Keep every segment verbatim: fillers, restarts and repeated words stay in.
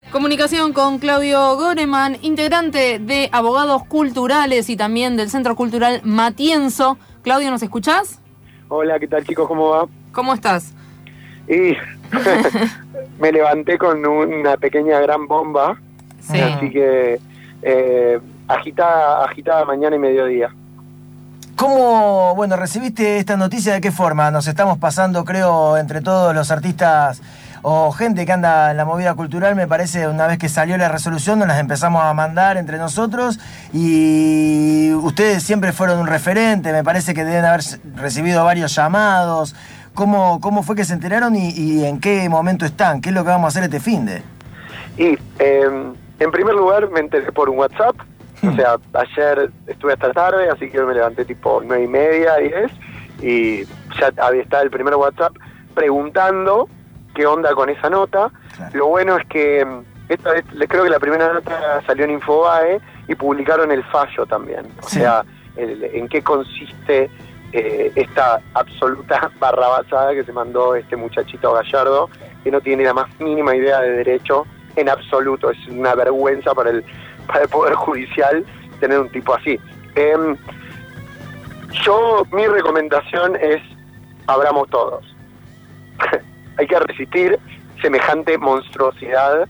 Comunicación con Claudio Goreman, integrante de Abogados Culturales y también del Centro Cultural Matienzo. Claudio, ¿nos escuchás? Hola, ¿qué tal, chicos? ¿Cómo va? ¿Cómo estás? Y me levanté con una pequeña gran bomba, sí. Así que eh, agitada, agitada mañana y mediodía. ¿Cómo, bueno, recibiste esta noticia? ¿De qué forma? Nos estamos pasando, creo, entre todos los artistas o gente que anda en la movida cultural, me parece, una vez que salió la resolución, nos las empezamos a mandar entre nosotros y ustedes siempre fueron un referente, me parece que deben haber recibido varios llamados. ¿Cómo, cómo fue que se enteraron y, y en qué momento están? ¿Qué es lo que vamos a hacer este finde? Y, eh, en primer lugar, me enteré por un WhatsApp. O sea, ayer estuve hasta tarde, así que me levanté tipo nueve y media, diez, y ya había estado el primer WhatsApp preguntando qué onda con esa nota. Claro. Lo bueno es que esta vez, creo que la primera nota salió en Infobae y publicaron el fallo también. O sí. sea, el, en qué consiste eh, esta absoluta barrabasada que se mandó este muchachito Gallardo, que no tiene la más mínima idea de derecho en absoluto. Es una vergüenza para el para el Poder Judicial tener un tipo así. Eh, yo, mi recomendación es, abramos todos. Hay que resistir semejante monstruosidad.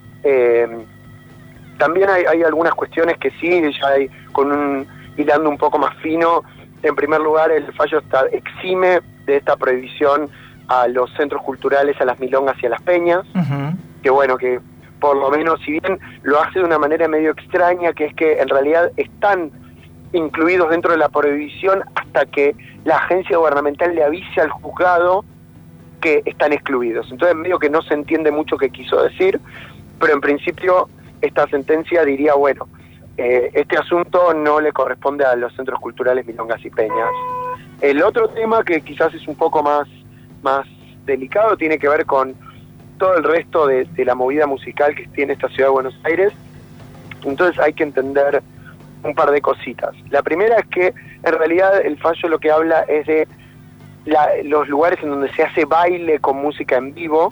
Eh, también hay, hay algunas cuestiones que sí, ya hay con un hilando un poco más fino. En primer lugar, el fallo está, exime de esta prohibición a los centros culturales, a las milongas y a las peñas. Uh-huh. Que bueno, que por lo menos, si bien lo hace de una manera medio extraña, que es que en realidad están incluidos dentro de la prohibición hasta que la agencia gubernamental le avise al juzgado que están excluidos. Entonces medio que no se entiende mucho qué quiso decir, pero en principio esta sentencia diría, bueno, eh, este asunto no le corresponde a los centros culturales milongas y peñas. El otro tema que quizás es un poco más, más delicado tiene que ver con todo el resto de, de la movida musical que tiene esta ciudad de Buenos Aires. Entonces hay que entender un par de cositas. La primera es que en realidad el fallo lo que habla es de la, los lugares en donde se hace baile con música en vivo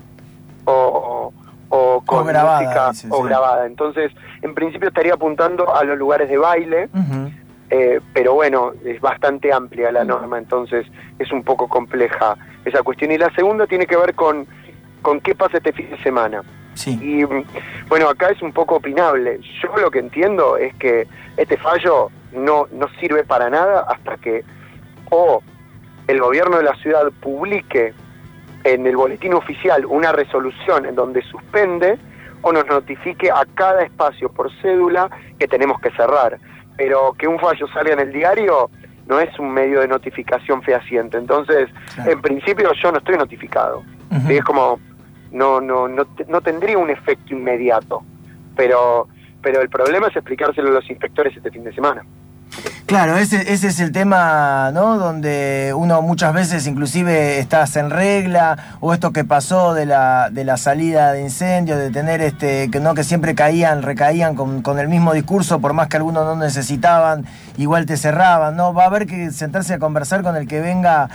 o, o, o con o grabada, música dice, o sí. grabada. Entonces, en principio estaría apuntando a los lugares de baile, uh-huh. eh, pero bueno, es bastante amplia la norma, entonces es un poco compleja esa cuestión. Y la segunda tiene que ver con con qué pasa este fin de semana. Sí. Y bueno, acá es un poco opinable. Yo lo que entiendo es que este fallo no, no sirve para nada hasta que o el gobierno de la ciudad publique en el boletín oficial una resolución en donde suspende o nos notifique a cada espacio por cédula que tenemos que cerrar. Pero que un fallo salga en el diario no es un medio de notificación fehaciente. Entonces, claro. En principio yo no estoy notificado. Uh-huh. Es como no no no no tendría un efecto inmediato, pero pero el problema es explicárselo a los inspectores este fin de semana. Claro, ese, ese es el tema, ¿no? Donde uno muchas veces inclusive estás en regla, o esto que pasó de la de la salida de incendio, de tener este que no que siempre caían, recaían con, con el mismo discurso, por más que algunos no necesitaban, igual te cerraban, ¿no? Va a haber que sentarse a conversar con el que venga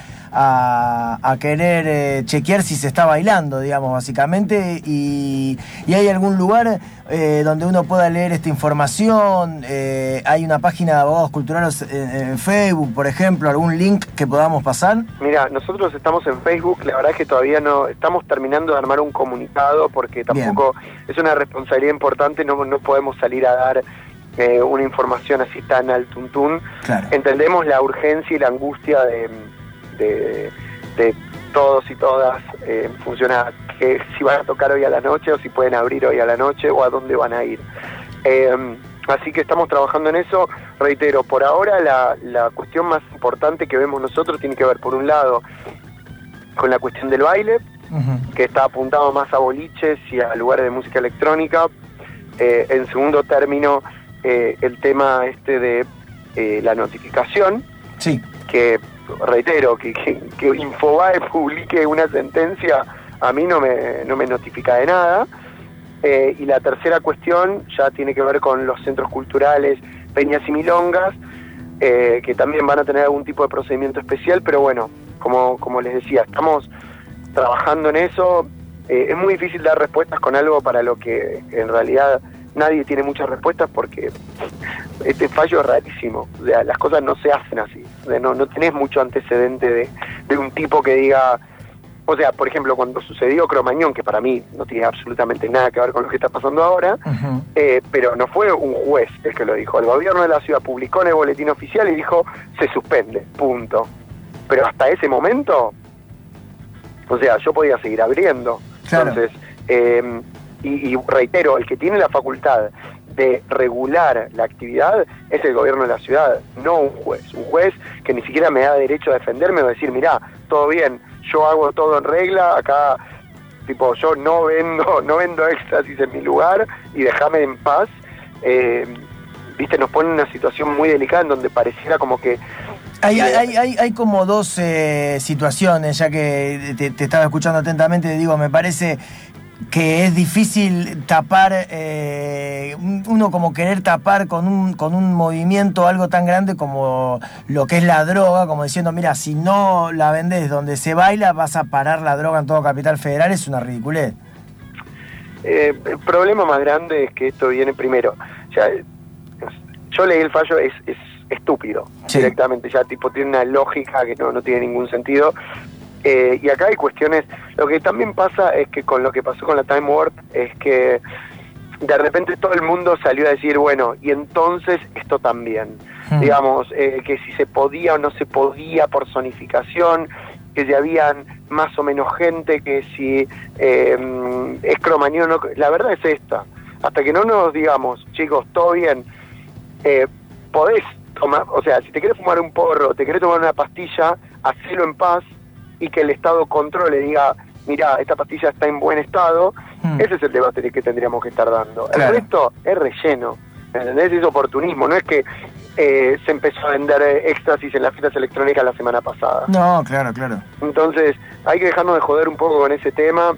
a, a querer eh, chequear si se está bailando, digamos, básicamente, y, y hay algún lugar eh, donde uno pueda leer esta información. Eh, hay una página de Abogados Culturales en, en Facebook, por ejemplo, algún link que podamos pasar. Mira, nosotros estamos en Facebook, la verdad es que todavía no estamos terminando de armar un comunicado porque tampoco Bien. Es una responsabilidad importante, no, no podemos salir a dar eh, una información así tan al tuntún. Claro. Entendemos la urgencia y la angustia de, de, de todos y todas eh, en función a que si van a tocar hoy a la noche o si pueden abrir hoy a la noche o a dónde van a ir. Eh, Así que estamos trabajando en eso. Reitero, por ahora la, la cuestión más importante que vemos nosotros tiene que ver, por un lado, con la cuestión del baile, uh-huh. que está apuntado más a boliches y a lugares de música electrónica. Eh, en segundo término, eh, el tema este de eh, la notificación, sí. que, reitero, que, que, que Infobae publique una sentencia, a mí no me, no me notifica de nada. Eh, y la tercera cuestión ya tiene que ver con los centros culturales, peñas y milongas, eh, que también van a tener algún tipo de procedimiento especial, pero bueno, como, como les decía, estamos trabajando en eso. eh, es muy difícil dar respuestas con algo para lo que en realidad nadie tiene muchas respuestas, porque este fallo es rarísimo. O sea, las cosas no se hacen así. O sea, no, no tenés mucho antecedente de, de un tipo que diga... O sea, por ejemplo, cuando sucedió Cromañón, que para mí no tiene absolutamente nada que ver con lo que está pasando ahora, uh-huh. eh, pero no fue un juez el que lo dijo. El gobierno de la ciudad publicó en el boletín oficial y dijo, se suspende, punto. Pero hasta ese momento, o sea, yo podía seguir abriendo. Claro. Entonces, eh, y, y reitero, el que tiene la facultad de regular la actividad es el gobierno de la ciudad, no un juez. Un juez que ni siquiera me da derecho a defenderme o decir, mirá, todo bien, yo hago todo en regla, acá, tipo, yo no vendo no vendo éxtasis en mi lugar y déjame en paz. Eh, viste, nos pone en una situación muy delicada en donde pareciera como que... Hay, hay, hay, hay como dos eh, situaciones, ya que te, te estaba escuchando atentamente, digo, me parece que es difícil tapar, eh, uno como querer tapar con un, con un movimiento algo tan grande como lo que es la droga, como diciendo, mira, si no la vendés donde se baila, vas a parar la droga en todo Capital Federal, es una ridiculez. Eh, el problema más grande es que esto viene primero. Ya, yo leí el fallo, es, es estúpido, sí. Directamente, ya tipo tiene una lógica que no, no tiene ningún sentido. Eh, y acá hay cuestiones, lo que también pasa es que con lo que pasó con la Time Warp es que de repente todo el mundo salió a decir, bueno, y entonces esto también, hmm. digamos, eh, que si se podía o no se podía por zonificación, que si habían más o menos gente, que si eh, es Cromañón o no, la verdad es esta, hasta que no nos digamos, chicos, todo bien, eh, podés tomar, o sea, si te querés fumar un porro, te querés tomar una pastilla, hacelo en paz, y que el Estado controle, diga, mirá, esta pastilla está en buen estado, hmm. ese es el debate que tendríamos que estar dando. Claro. El resto es relleno, ¿entendés? Es oportunismo, no es que eh, se empezó a vender éxtasis en las fiestas electrónicas la semana pasada. No, claro, claro. Entonces, hay que dejarnos de joder un poco con ese tema,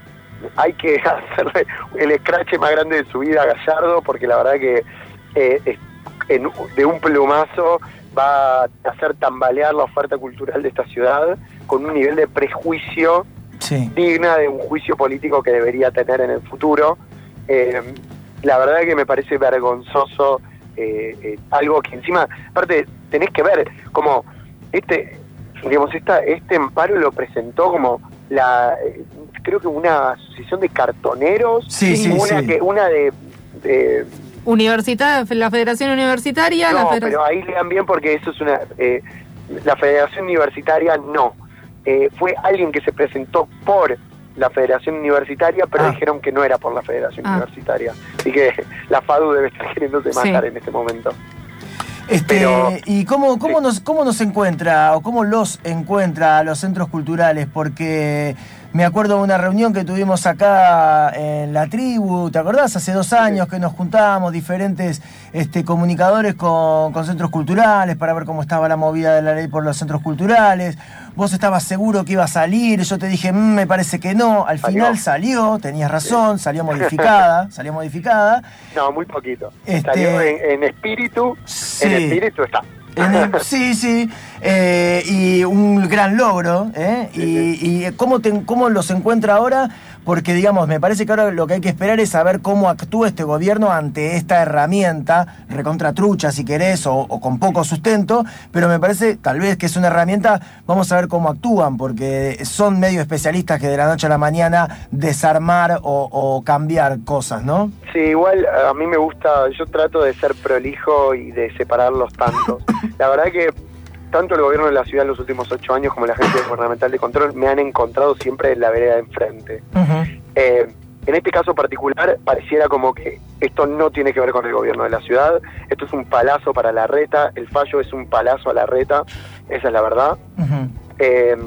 hay que hacerle el escrache más grande de su vida a Gallardo, porque la verdad que eh, en, de un plumazo va a hacer tambalear la oferta cultural de esta ciudad con un nivel de prejuicio sí. digna de un juicio político que debería tener en el futuro. Eh, la verdad que me parece vergonzoso, eh, eh, algo que encima, aparte, tenés que ver como este, digamos, esta, este amparo lo presentó como la, eh, creo que una asociación de cartoneros, sí, sí, una sí. que una de, de Universidad, la Federación Universitaria. No, la federación... pero ahí lean bien porque eso es una... Eh, la Federación Universitaria no. Eh, fue alguien que se presentó por la Federación Universitaria, pero ah. dijeron que no era por la Federación ah. Universitaria. Así que la FADU debe estar queriéndose matar sí. en este momento. Este, pero, ¿y cómo, cómo, sí. nos, cómo nos encuentra o cómo los encuentra a los centros culturales? Porque me acuerdo de una reunión que tuvimos acá en la tribu, ¿te acordás? Hace dos años sí. que nos juntábamos diferentes este, comunicadores con, con centros culturales para ver cómo estaba la movida de la ley por los centros culturales. Vos estabas seguro que iba a salir, yo te dije, mmm, me parece que no. Al salió. final salió, tenías razón, sí. salió modificada, salió modificada. No, muy poquito. Este, salió en, en espíritu, sí. en espíritu está. En el, sí, sí, eh, y un gran logro, ¿eh? Sí, y, sí. y ¿cómo, te, ¿cómo los encuentra ahora? Porque, digamos, me parece que ahora lo que hay que esperar es saber cómo actúa este gobierno ante esta herramienta, recontra trucha si querés, o, o con poco sustento, pero me parece tal vez que es una herramienta, vamos a ver cómo actúan, porque son medio especialistas que de la noche a la mañana desarmar o, o cambiar cosas, ¿no? Sí, igual a mí me gusta, yo trato de ser prolijo y de separar los tantos. La verdad que tanto el gobierno de la ciudad en los últimos ocho años como la agencia gubernamental de control me han encontrado siempre en la vereda de enfrente. Uh-huh. Eh, en este caso particular pareciera como que esto no tiene que ver con el gobierno de la ciudad, esto es un palazo para la reta, el fallo es un palazo a la reta, esa es la verdad. Uh-huh. Eh,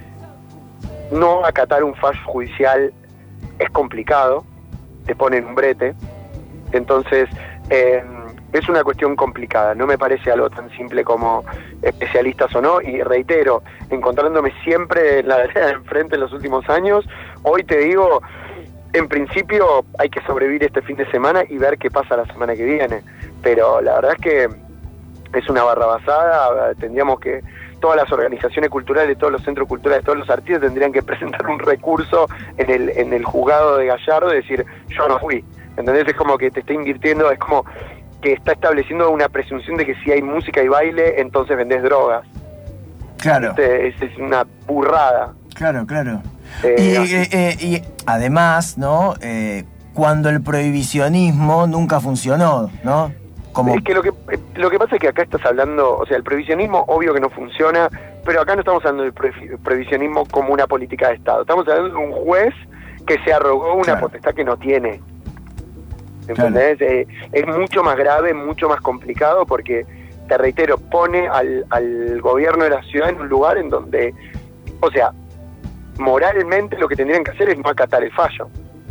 no acatar un fallo judicial es complicado, te ponen un brete, entonces... Eh, es una cuestión complicada, no me parece algo tan simple como especialistas o no, y reitero, encontrándome siempre en la vereda de enfrente en los últimos años, hoy te digo, en principio hay que sobrevivir este fin de semana y ver qué pasa la semana que viene, pero la verdad es que es una barrabasada, tendríamos que todas las organizaciones culturales, todos los centros culturales, todos los artistas tendrían que presentar un recurso en el, en el juzgado de Gallardo y decir, yo no fui. ¿Entendés? Es como que te está invirtiendo, es como que está estableciendo una presunción de que si hay música y baile, entonces vendés drogas. Claro. Es, es una burrada. Claro, claro. Eh, y, eh, eh, y además, ¿no? Eh, cuando el prohibicionismo nunca funcionó, ¿no? Como... Es que lo que lo que pasa es que acá estás hablando, o sea, el prohibicionismo obvio que no funciona, pero acá no estamos hablando del prohibicionismo como una política de Estado. Estamos hablando de un juez que se arrogó una claro. potestad que no tiene. ¿Entendés? Claro. Eh, es mucho más grave, mucho más complicado porque, te reitero, pone al, al gobierno de la ciudad en un lugar en donde, o sea, moralmente lo que tendrían que hacer es no acatar el fallo,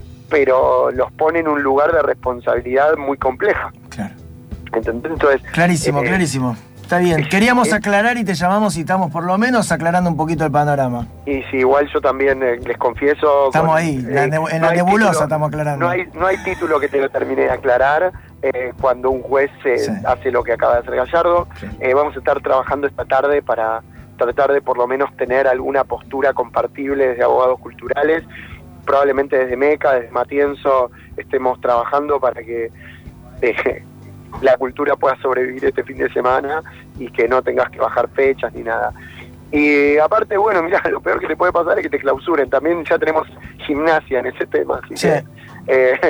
pero los pone en un lugar de responsabilidad muy compleja. Claro. ¿Entendés? Entonces, clarísimo, eh, clarísimo. Está bien. Queríamos eh, aclarar y te llamamos y estamos por lo menos aclarando un poquito el panorama. Y sí, igual yo también eh, les confieso... Estamos con, ahí, eh, en la, en no la nebulosa título, estamos aclarando. No hay, no hay título que te lo termine de aclarar eh, cuando un juez eh, sí. hace lo que acaba de hacer Gallardo. Sí. Eh, vamos a estar trabajando esta tarde para tratar de por lo menos tener alguna postura compartible desde abogados culturales. Probablemente desde MECA, desde Matienzo, estemos trabajando para que... Eh, la cultura pueda sobrevivir este fin de semana y que no tengas que bajar fechas ni nada. Y aparte, bueno, mira, lo peor que te puede pasar es que te clausuren. También ya tenemos gimnasia en ese tema, así sí. que eh,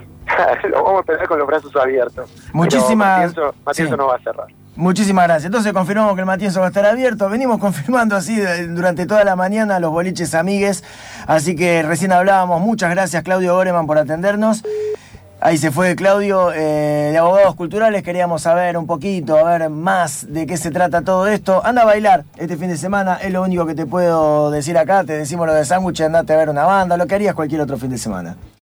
lo vamos a esperar con los brazos abiertos. Muchísimas Matienzo, Matienzo sí. no va a cerrar. Muchísimas gracias. Entonces confirmamos que el Matienzo va a estar abierto. Venimos confirmando así durante toda la mañana los boliches amigues. Así que recién hablábamos. Muchas gracias, Claudio Goreman, por atendernos. Ahí se fue Claudio, eh, de Abogados Culturales. Queríamos saber un poquito, a ver más de qué se trata todo esto. Anda a bailar este fin de semana, es lo único que te puedo decir acá. Te decimos lo de sándwich, andate a ver una banda, lo que harías cualquier otro fin de semana.